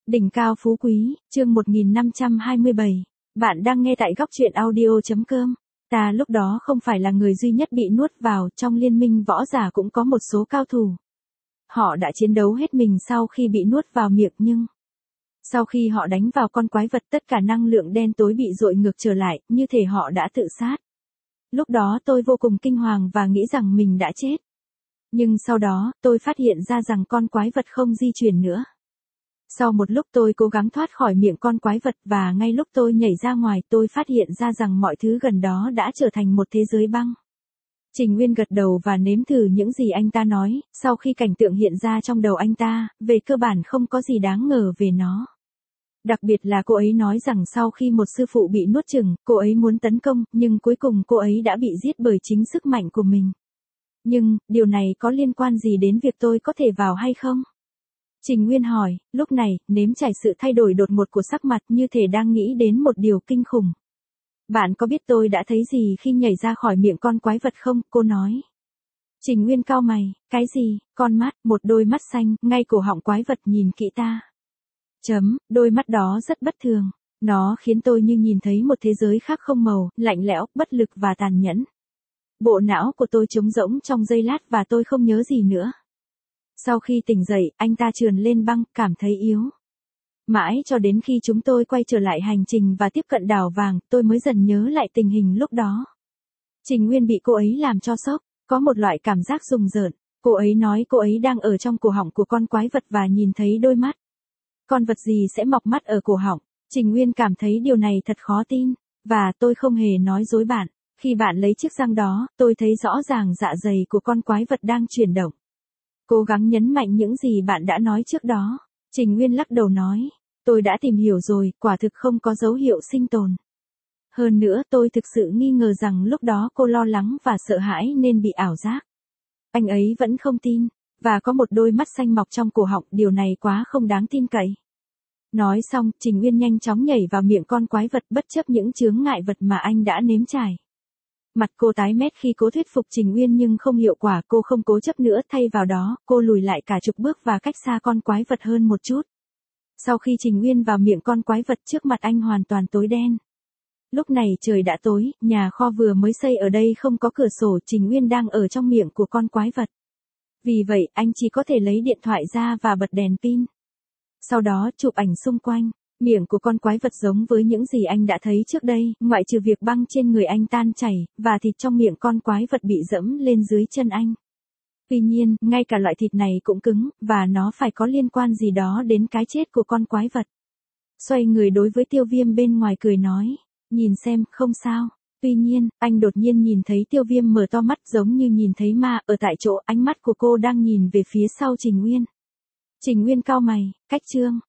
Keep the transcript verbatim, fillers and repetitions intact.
Đỉnh cao phú quý, chương một nghìn năm trăm hai mươi bảy. Bạn đang nghe tại góc truyện audio.com. Ta lúc đó không phải là người duy nhất bị nuốt vào, trong liên minh võ giả cũng có một số cao thủ. Họ đã chiến đấu hết mình sau khi bị nuốt vào miệng nhưng... Sau khi họ đánh vào con quái vật tất cả năng lượng đen tối bị dội ngược trở lại, như thể họ đã tự sát. Lúc đó tôi vô cùng kinh hoàng và nghĩ rằng mình đã chết. Nhưng sau đó, tôi phát hiện ra rằng con quái vật không di chuyển nữa. Sau một lúc tôi cố gắng thoát khỏi miệng con quái vật và ngay lúc tôi nhảy ra ngoài tôi phát hiện ra rằng mọi thứ gần đó đã trở thành một thế giới băng. Trình Nguyên gật đầu và nếm thử những gì anh ta nói, sau khi cảnh tượng hiện ra trong đầu anh ta, về cơ bản không có gì đáng ngờ về nó. Đặc biệt là cô ấy nói rằng sau khi một sư phụ bị nuốt chửng, cô ấy muốn tấn công, nhưng cuối cùng cô ấy đã bị giết bởi chính sức mạnh của mình. Nhưng, điều này có liên quan gì đến việc tôi có thể vào hay không? Trình Nguyên hỏi, lúc này, nếm trải sự thay đổi đột ngột của sắc mặt như thể đang nghĩ đến một điều kinh khủng. Bạn có biết tôi đã thấy gì khi nhảy ra khỏi miệng con quái vật không? Cô nói. Trình Nguyên cau mày, cái gì? Con mắt, một đôi mắt xanh, ngay cổ họng quái vật nhìn kỹ ta. Chấm, đôi mắt đó rất bất thường. Nó khiến tôi như nhìn thấy một thế giới khác không màu, lạnh lẽo, bất lực và tàn nhẫn. Bộ não của tôi trống rỗng trong giây lát và tôi không nhớ gì nữa. Sau khi tỉnh dậy, anh ta trườn lên băng, cảm thấy yếu. Mãi cho đến khi chúng tôi quay trở lại hành trình và tiếp cận đảo vàng, tôi mới dần nhớ lại tình hình lúc đó. Trình Nguyên bị cô ấy làm cho sốc, có một loại cảm giác rùng rợn. Cô ấy nói cô ấy đang ở trong cổ họng của con quái vật và nhìn thấy đôi mắt. Con vật gì sẽ mọc mắt ở cổ họng? Trình Nguyên cảm thấy điều này thật khó tin, và tôi không hề nói dối bạn. Khi bạn lấy chiếc răng đó, tôi thấy rõ ràng dạ dày của con quái vật đang chuyển động. Cố gắng nhấn mạnh những gì bạn đã nói trước đó. Trình Nguyên lắc đầu nói, tôi đã tìm hiểu rồi, quả thực không có dấu hiệu sinh tồn. Hơn nữa tôi thực sự nghi ngờ rằng lúc đó cô lo lắng và sợ hãi nên bị ảo giác. Anh ấy vẫn không tin, và có một đôi mắt xanh mọc trong cổ họng, điều này quá không đáng tin cậy. Nói xong, Trình Nguyên nhanh chóng nhảy vào miệng con quái vật bất chấp những chướng ngại vật mà anh đã nếm trải. Mặt cô tái mét khi cố thuyết phục Trình Nguyên nhưng không hiệu quả, cô không cố chấp nữa, thay vào đó, cô lùi lại cả chục bước và cách xa con quái vật hơn một chút. Sau khi Trình Nguyên vào miệng con quái vật trước mặt anh hoàn toàn tối đen. Lúc này trời đã tối, nhà kho vừa mới xây ở đây không có cửa sổ, Trình Nguyên đang ở trong miệng của con quái vật. Vì vậy, anh chỉ có thể lấy điện thoại ra và bật đèn pin. Sau đó chụp ảnh xung quanh. Miệng của con quái vật giống với những gì anh đã thấy trước đây, ngoại trừ việc băng trên người anh tan chảy, và thịt trong miệng con quái vật bị dẫm lên dưới chân anh. Tuy nhiên, ngay cả loại thịt này cũng cứng, và nó phải có liên quan gì đó đến cái chết của con quái vật. Xoay người đối với Tiêu Viêm bên ngoài cười nói, nhìn xem, không sao. Tuy nhiên, anh đột nhiên nhìn thấy Tiêu Viêm mở to mắt giống như nhìn thấy ma, ở tại chỗ ánh mắt của cô đang nhìn về phía sau Trình Nguyên. Trình Nguyên cau mày, cách chương.